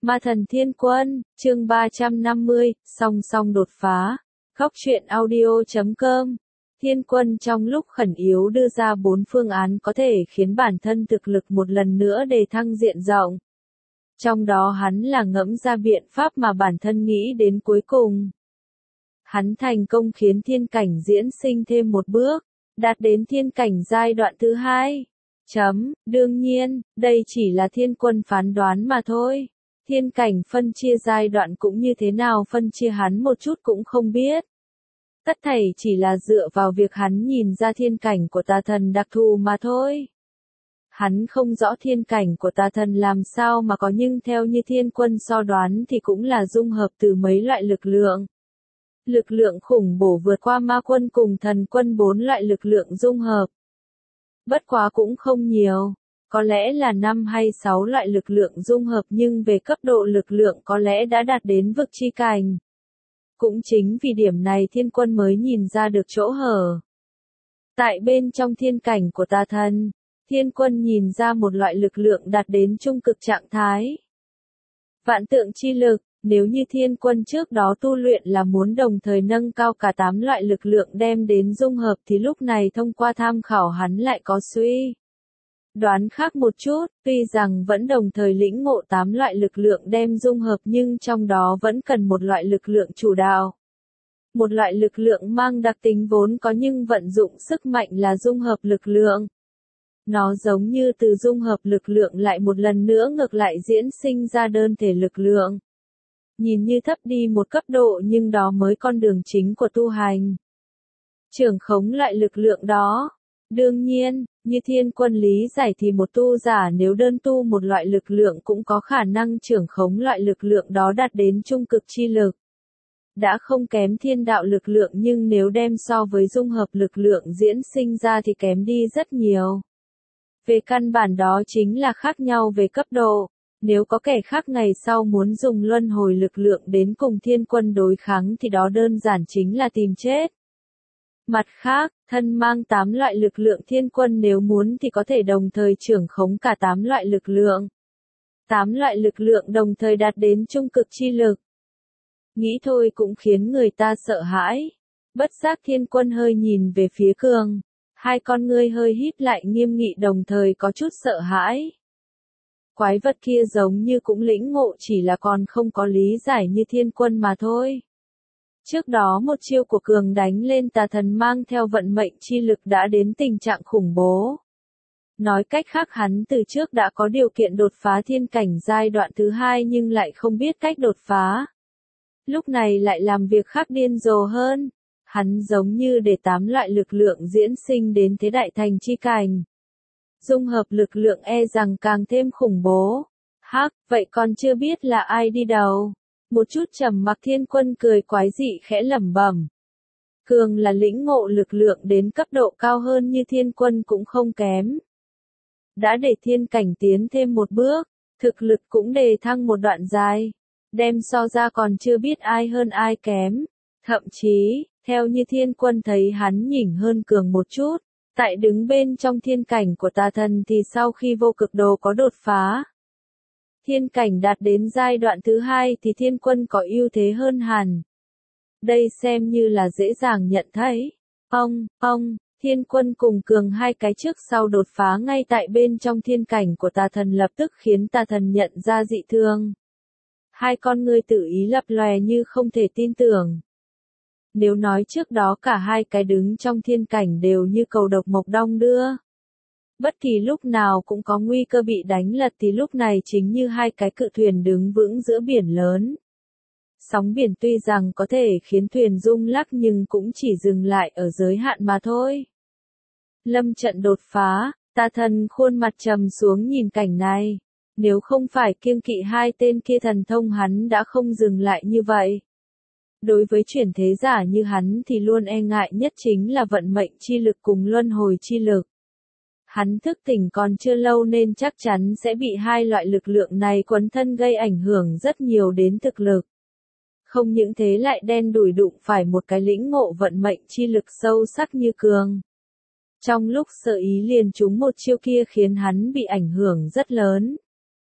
Ma thần thiên quân, chương 350, song song đột phá. Góc truyện audio.com. Thiên quân trong lúc khẩn yếu đưa ra 4 phương án có thể khiến bản thân thực lực một lần nữa đề thăng diện rộng. Trong đó hắn là ngẫm ra biện pháp mà bản thân nghĩ đến cuối cùng. Hắn thành công khiến thiên cảnh diễn sinh thêm một bước, đạt đến thiên cảnh giai đoạn thứ 2. Đương nhiên, đây chỉ là thiên quân phán đoán mà thôi. Thiên cảnh phân chia giai đoạn cũng như thế nào phân chia hắn một chút cũng không biết. Tất thảy chỉ là dựa vào việc hắn nhìn ra thiên cảnh của tà thần đặc thù mà thôi. Hắn không rõ thiên cảnh của tà thần làm sao mà có, nhưng theo như thiên quân so đoán thì cũng là dung hợp từ mấy loại lực lượng. Lực lượng khủng bổ vượt qua ma quân cùng thần quân 4 loại lực lượng dung hợp. Bất quá cũng không nhiều. Có lẽ là 5 hay 6 loại lực lượng dung hợp, nhưng về cấp độ lực lượng có lẽ đã đạt đến vực chi cảnh. Cũng chính vì điểm này thiên quân mới nhìn ra được chỗ hở. Tại bên trong thiên cảnh của tà thần, thiên quân nhìn ra một loại lực lượng đạt đến trung cực trạng thái. Vạn tượng chi lực, nếu như thiên quân trước đó tu luyện là muốn đồng thời nâng cao cả 8 loại lực lượng đem đến dung hợp thì lúc này thông qua tham khảo hắn lại có suy đoán khác một chút, tuy rằng vẫn đồng thời lĩnh ngộ 8 loại lực lượng đem dung hợp nhưng trong đó vẫn cần một loại lực lượng chủ đạo. Một loại lực lượng mang đặc tính vốn có nhưng vận dụng sức mạnh là dung hợp lực lượng. Nó giống như từ dung hợp lực lượng lại một lần nữa ngược lại diễn sinh ra đơn thể lực lượng. Nhìn như thấp đi một cấp độ nhưng đó mới con đường chính của tu hành. Trưởng khống loại lực lượng đó. Đương nhiên, như thiên quân lý giải thì một tu giả nếu đơn tu một loại lực lượng cũng có khả năng trưởng khống loại lực lượng đó đạt đến trung cực chi lực. Đã không kém thiên đạo lực lượng nhưng nếu đem so với dung hợp lực lượng diễn sinh ra thì kém đi rất nhiều. Về căn bản đó chính là khác nhau về cấp độ. Nếu có kẻ khác ngày sau muốn dùng luân hồi lực lượng đến cùng thiên quân đối kháng thì đó đơn giản chính là tìm chết. Mặt khác, thân mang 8 loại lực lượng thiên quân nếu muốn thì có thể đồng thời trưởng khống cả 8 loại lực lượng. 8 loại lực lượng đồng thời đạt đến trung cực chi lực. Nghĩ thôi cũng khiến người ta sợ hãi. Bất giác thiên quân hơi nhìn về phía Cường. Hai con ngươi hơi híp lại nghiêm nghị đồng thời có chút sợ hãi. Quái vật kia giống như cũng lĩnh ngộ chỉ là còn không có lý giải như thiên quân mà thôi. Trước đó một chiêu của Cường đánh lên tà thần mang theo vận mệnh chi lực đã đến tình trạng khủng bố. Nói cách khác hắn từ trước đã có điều kiện đột phá thiên cảnh giai đoạn thứ 2 nhưng lại không biết cách đột phá. Lúc này lại làm việc khác điên rồ hơn. Hắn giống như để 8 loại lực lượng diễn sinh đến thế đại thành chi cảnh. Dung hợp lực lượng e rằng càng thêm khủng bố. Hắc, vậy còn chưa biết là ai đi đầu. Một chút trầm mặc thiên quân cười quái dị khẽ lẩm bẩm. Cường là lĩnh ngộ lực lượng đến cấp độ cao hơn như thiên quân cũng không kém. Đã để thiên cảnh tiến thêm một bước, thực lực cũng đề thăng một đoạn dài. Đem so ra còn chưa biết ai hơn ai kém. Thậm chí, theo như thiên quân thấy hắn nhỉnh hơn Cường một chút. Tại đứng bên trong thiên cảnh của tà thần thì sau khi vô cực đồ có đột phá. Thiên cảnh đạt đến giai đoạn thứ 2 thì thiên quân có ưu thế hơn hẳn. Đây xem như là dễ dàng nhận thấy. Thiên quân cùng Cường hai cái trước sau đột phá ngay tại bên trong thiên cảnh của tà thần lập tức khiến tà thần nhận ra dị thường. Hai con ngươi tự ý lập lòe như không thể tin tưởng. Nếu nói trước đó cả hai cái đứng trong thiên cảnh đều như cầu độc mộc đong đưa. Bất kỳ lúc nào cũng có nguy cơ bị đánh lật thì lúc này chính như hai cái cự thuyền đứng vững giữa biển lớn. Sóng biển tuy rằng có thể khiến thuyền rung lắc nhưng cũng chỉ dừng lại ở giới hạn mà thôi. Lâm trận đột phá, tà thần khuôn mặt trầm xuống nhìn cảnh này. Nếu không phải kiêng kỵ hai tên kia thần thông hắn đã không dừng lại như vậy. Đối với chuyển thế giả như hắn thì luôn e ngại nhất chính là vận mệnh chi lực cùng luân hồi chi lực. Hắn thức tỉnh còn chưa lâu nên chắc chắn sẽ bị hai loại lực lượng này quấn thân gây ảnh hưởng rất nhiều đến thực lực. Không những thế lại đen đủi đụng phải một cái lĩnh ngộ vận mệnh chi lực sâu sắc như Cường. Trong lúc sợ ý liền trúng một chiêu kia khiến hắn bị ảnh hưởng rất lớn.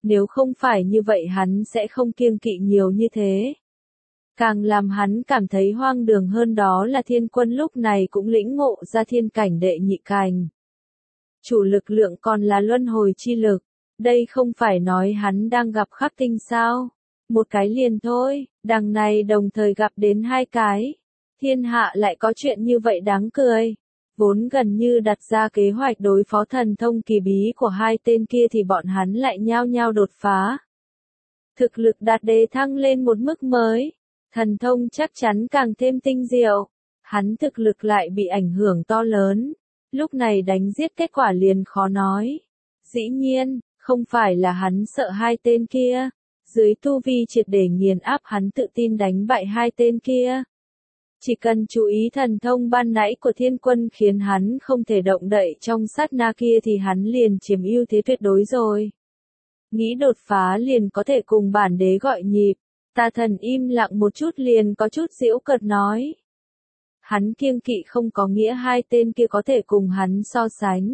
Nếu không phải như vậy hắn sẽ không kiêng kỵ nhiều như thế. Càng làm hắn cảm thấy hoang đường hơn đó là thiên quân lúc này cũng lĩnh ngộ ra thiên cảnh đệ nhị cảnh. Chủ lực lượng còn là luân hồi chi lực. Đây không phải nói hắn đang gặp khắc tinh sao. Một cái liền thôi, đằng này đồng thời gặp đến hai cái. Thiên hạ lại có chuyện như vậy đáng cười. Vốn gần như đặt ra kế hoạch đối phó thần thông kỳ bí của hai tên kia thì bọn hắn lại nhao nhao đột phá. Thực lực đạt đề thăng lên một mức mới. Thần thông chắc chắn càng thêm tinh diệu. Hắn thực lực lại bị ảnh hưởng to lớn. Lúc này đánh giết kết quả liền khó nói. Dĩ nhiên, không phải là hắn sợ hai tên kia. Dưới tu vi triệt để nghiền áp hắn tự tin đánh bại hai tên kia. Chỉ cần chú ý thần thông ban nãy của thiên quân khiến hắn không thể động đậy trong sát na kia thì hắn liền chiếm ưu thế tuyệt đối rồi. Nghĩ đột phá liền có thể cùng bản đế gọi nhịp. Tà thần im lặng một chút liền có chút giễu cợt nói. Hắn kiêng kỵ không có nghĩa hai tên kia có thể cùng hắn so sánh.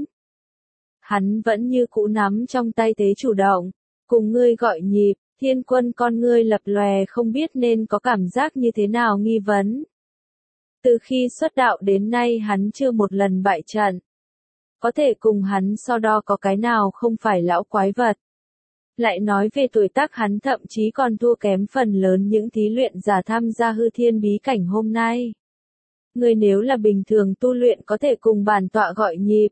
Hắn vẫn như cũ nắm trong tay thế chủ động, cùng ngươi gọi nhịp, thiên quân con ngươi lập lòe không biết nên có cảm giác như thế nào nghi vấn. Từ khi xuất đạo đến nay hắn chưa một lần bại trận. Có thể cùng hắn so đo có cái nào không phải lão quái vật. Lại nói về tuổi tác hắn thậm chí còn thua kém phần lớn những thí luyện giả tham gia hư thiên bí cảnh hôm nay. Người nếu là bình thường tu luyện có thể cùng bản tọa gọi nhịp.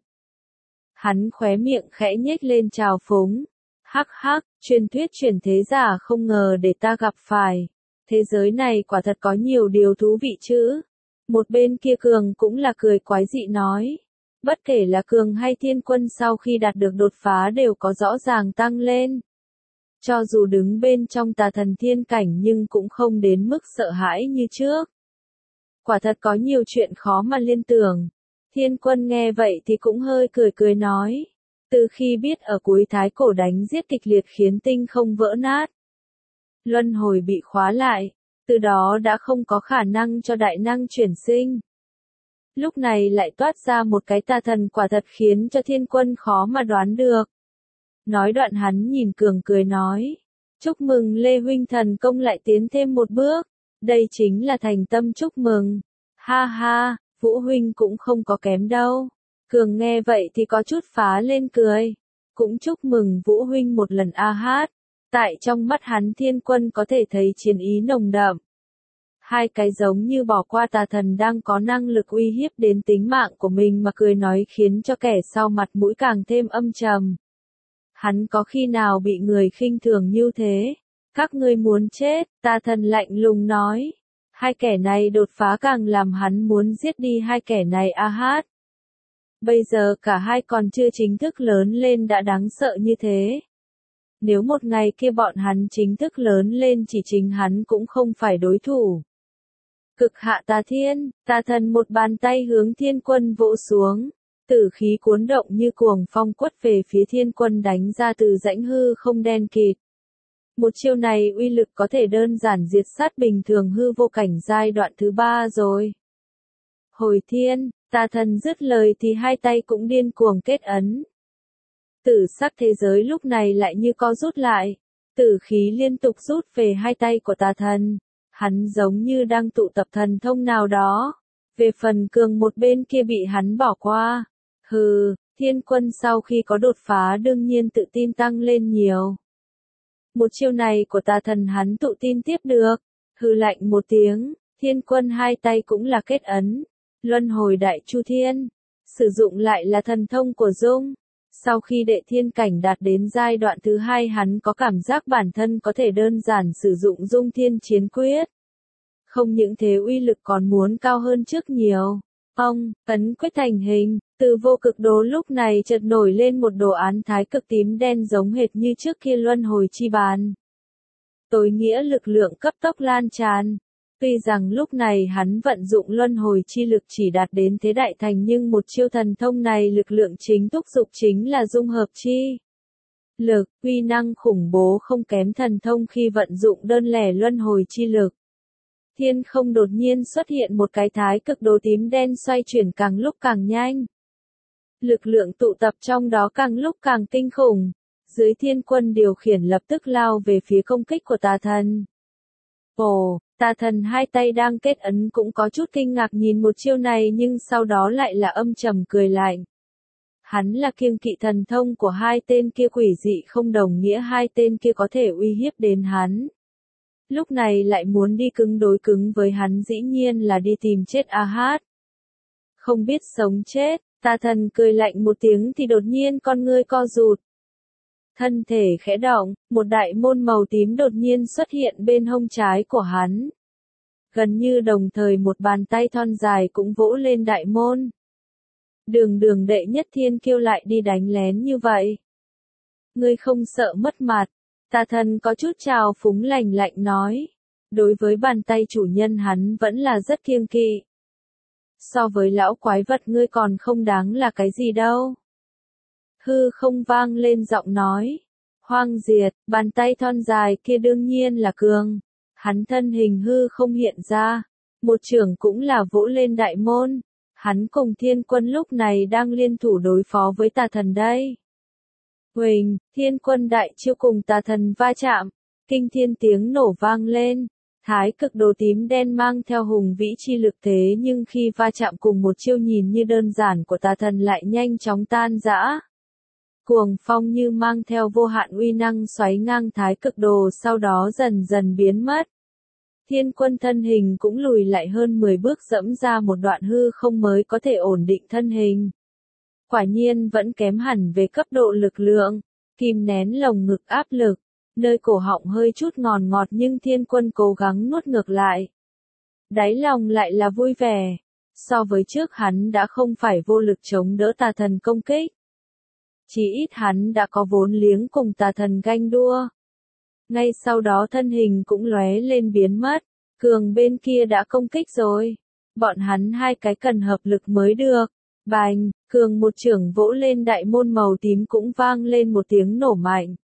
Hắn khóe miệng khẽ nhếch lên trào phúng. Hắc hắc, truyền thuyết truyền thế giả không ngờ để ta gặp phải. Thế giới này quả thật có nhiều điều thú vị chứ. Một bên kia Cường cũng là cười quái dị nói. Bất kể là Cường hay thiên quân sau khi đạt được đột phá đều có rõ ràng tăng lên. Cho dù đứng bên trong tà thần thiên cảnh nhưng cũng không đến mức sợ hãi như trước. Quả thật có nhiều chuyện khó mà liên tưởng. Thiên quân nghe vậy thì cũng hơi cười cười nói. Từ khi biết ở cuối thái cổ đánh giết kịch liệt khiến tinh không vỡ nát. Luân hồi bị khóa lại. Từ đó đã không có khả năng cho đại năng chuyển sinh. Lúc này lại toát ra một cái tà thần quả thật khiến cho thiên quân khó mà đoán được. Nói đoạn hắn nhìn Cường cười nói. Chúc mừng Lê Huynh thần công lại tiến thêm một bước. Đây chính là thành tâm chúc mừng. Ha ha, Vũ Huynh cũng không có kém đâu. Cường nghe vậy thì có chút phá lên cười. Cũng chúc mừng Vũ Huynh một lần a hát. Tại trong mắt hắn thiên quân có thể thấy chiến ý nồng đậm. Hai cái giống như bỏ qua tà thần đang có năng lực uy hiếp đến tính mạng của mình mà cười nói khiến cho kẻ sau mặt mũi càng thêm âm trầm. Hắn có khi nào bị người khinh thường như thế? Các ngươi muốn chết, tà thần lạnh lùng nói. Hai kẻ này đột phá càng làm hắn muốn giết đi hai kẻ này a hát. Bây giờ cả hai còn chưa chính thức lớn lên đã đáng sợ như thế. Nếu một ngày kia bọn hắn chính thức lớn lên chỉ chính hắn cũng không phải đối thủ. Cực hạ tà thiên, tà thần một bàn tay hướng thiên quân vỗ xuống. Tử khí cuốn động như cuồng phong quất về phía thiên quân đánh ra từ rãnh hư không đen kịt. Một chiêu này uy lực có thể đơn giản diệt sát bình thường hư vô cảnh giai đoạn thứ 3 rồi. Hồi thiên, tà thần dứt lời thì hai tay cũng điên cuồng kết ấn. Tử sắc thế giới lúc này lại như co rút lại. Tử khí liên tục rút về hai tay của tà thần. Hắn giống như đang tụ tập thần thông nào đó. Về phần Cường một bên kia bị hắn bỏ qua. Hừ, thiên quân sau khi có đột phá đương nhiên tự tin tăng lên nhiều. Một chiêu này của tà thần hắn tự tin tiếp được. Hừ lạnh một tiếng, thiên quân hai tay cũng là kết ấn. Luân hồi đại chu thiên. Sử dụng lại là thần thông của Dung. Sau khi đệ thiên cảnh đạt đến giai đoạn thứ 2 hắn có cảm giác bản thân có thể đơn giản sử dụng Dung Thiên Chiến Quyết. Không những thế uy lực còn muốn cao hơn trước nhiều. Ông, ấn quyết thành hình, từ vô cực đố lúc này chợt nổi lên một đồ án thái cực tím đen giống hệt như trước kia luân hồi chi bàn. Tối nghĩa lực lượng cấp tốc lan tràn. Tuy rằng lúc này hắn vận dụng luân hồi chi lực chỉ đạt đến thế đại thành nhưng một chiêu thần thông này lực lượng chính thúc dục chính là dung hợp chi. Lực, uy năng khủng bố không kém thần thông khi vận dụng đơn lẻ luân hồi chi lực. Thiên không đột nhiên xuất hiện một cái thái cực đồ tím đen xoay chuyển càng lúc càng nhanh. Lực lượng tụ tập trong đó càng lúc càng kinh khủng. Dưới thiên quân điều khiển lập tức lao về phía công kích của tà thần. Ồ, tà thần hai tay đang kết ấn cũng có chút kinh ngạc nhìn một chiêu này nhưng sau đó lại là âm trầm cười lạnh. Hắn là kiêng kỵ thần thông của hai tên kia quỷ dị không đồng nghĩa hai tên kia có thể uy hiếp đến hắn. Lúc này lại muốn đi cứng đối cứng với hắn dĩ nhiên là đi tìm chết a hát. Không biết sống chết, tà thần cười lạnh một tiếng thì đột nhiên con ngươi co rụt. Thân thể khẽ động, một đại môn màu tím đột nhiên xuất hiện bên hông trái của hắn. Gần như đồng thời một bàn tay thon dài cũng vỗ lên đại môn. Đường đệ nhất thiên kiêu lại đi đánh lén như vậy. Ngươi không sợ mất mặt, tà thần có chút trào phúng lạnh lạnh nói. Đối với bàn tay chủ nhân hắn vẫn là rất kiêng kỵ. So với lão quái vật ngươi còn không đáng là cái gì đâu. Hư không vang lên giọng nói. Hoang diệt, bàn tay thon dài kia đương nhiên là cường. Hắn thân hình hư không hiện ra. Một chưởng cũng là vỗ lên đại môn. Hắn cùng thiên quân lúc này đang liên thủ đối phó với tà thần đây. Huỳnh, thiên quân đại chiêu cùng tà thần va chạm. Kinh thiên tiếng nổ vang lên. Thái cực đồ tím đen mang theo hùng vĩ chi lực thế nhưng khi va chạm cùng một chiêu nhìn như đơn giản của tà thần lại nhanh chóng tan rã. Cuồng phong như mang theo vô hạn uy năng xoáy ngang thái cực đồ sau đó dần dần biến mất. Thiên quân thân hình cũng lùi lại hơn 10 bước dẫm ra một đoạn hư không mới có thể ổn định thân hình. Quả nhiên vẫn kém hẳn về cấp độ lực lượng, kìm nén lồng ngực áp lực, nơi cổ họng hơi chút ngọt nhưng thiên quân cố gắng nuốt ngược lại. Đáy lòng lại là vui vẻ, so với trước hắn đã không phải vô lực chống đỡ tà thần công kích. Chỉ ít hắn đã có vốn liếng cùng tà thần ganh đua. Ngay sau đó thân hình cũng lóe lên biến mất, cường bên kia đã công kích rồi. Bọn hắn hai cái cần hợp lực mới được. Bành, cường một chưởng vỗ lên đại môn màu tím cũng vang lên một tiếng nổ mạnh.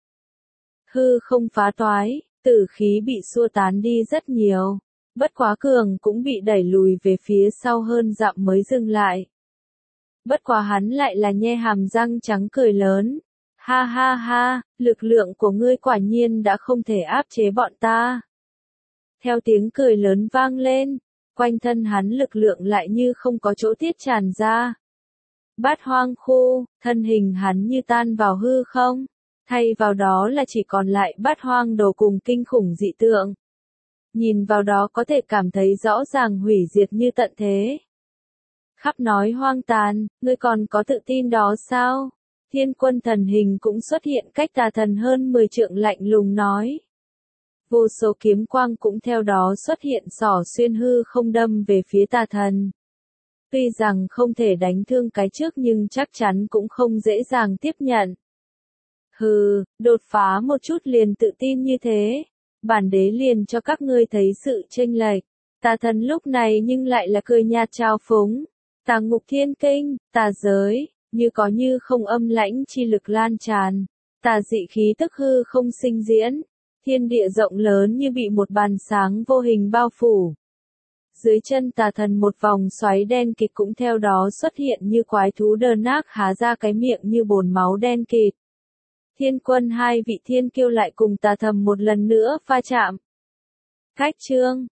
Hư không phá toái, tử khí bị xua tán đi rất nhiều. Bất quá cường cũng bị đẩy lùi về phía sau hơn dặm mới dừng lại. Bất quá hắn lại là nhe hàm răng trắng cười lớn. Ha ha ha, lực lượng của ngươi quả nhiên đã không thể áp chế bọn ta. Theo tiếng cười lớn vang lên, quanh thân hắn lực lượng lại như không có chỗ tiết tràn ra. Bát hoang khu, thân hình hắn như tan vào hư không, thay vào đó là chỉ còn lại bát hoang đồ cùng kinh khủng dị tượng. Nhìn vào đó có thể cảm thấy rõ ràng hủy diệt như tận thế. Khắp nói hoang tàn, ngươi còn có tự tin đó sao? Thiên quân thần hình cũng xuất hiện cách tà thần hơn 10 trượng lạnh lùng nói. Vô số kiếm quang cũng theo đó xuất hiện xỏ xuyên hư không đâm về phía tà thần. Tuy rằng không thể đánh thương cái trước nhưng chắc chắn cũng không dễ dàng tiếp nhận. Hừ, đột phá một chút liền tự tin như thế. Bản đế liền cho các ngươi thấy sự chênh lệch. Tà thần lúc này nhưng lại là cười nhạt trao phúng. Tà ngục thiên kinh, tà giới, như có như không âm lãnh chi lực lan tràn. Tà dị khí tức hư không sinh diễn. Thiên địa rộng lớn như bị một bàn sáng vô hình bao phủ. Dưới chân tà thần một vòng xoáy đen kịt cũng theo đó xuất hiện như quái thú đờ nác há ra cái miệng như bồn máu đen kịt. Thiên quân hai vị thiên kiêu lại cùng tà thầm một lần nữa pha chạm. Cách chương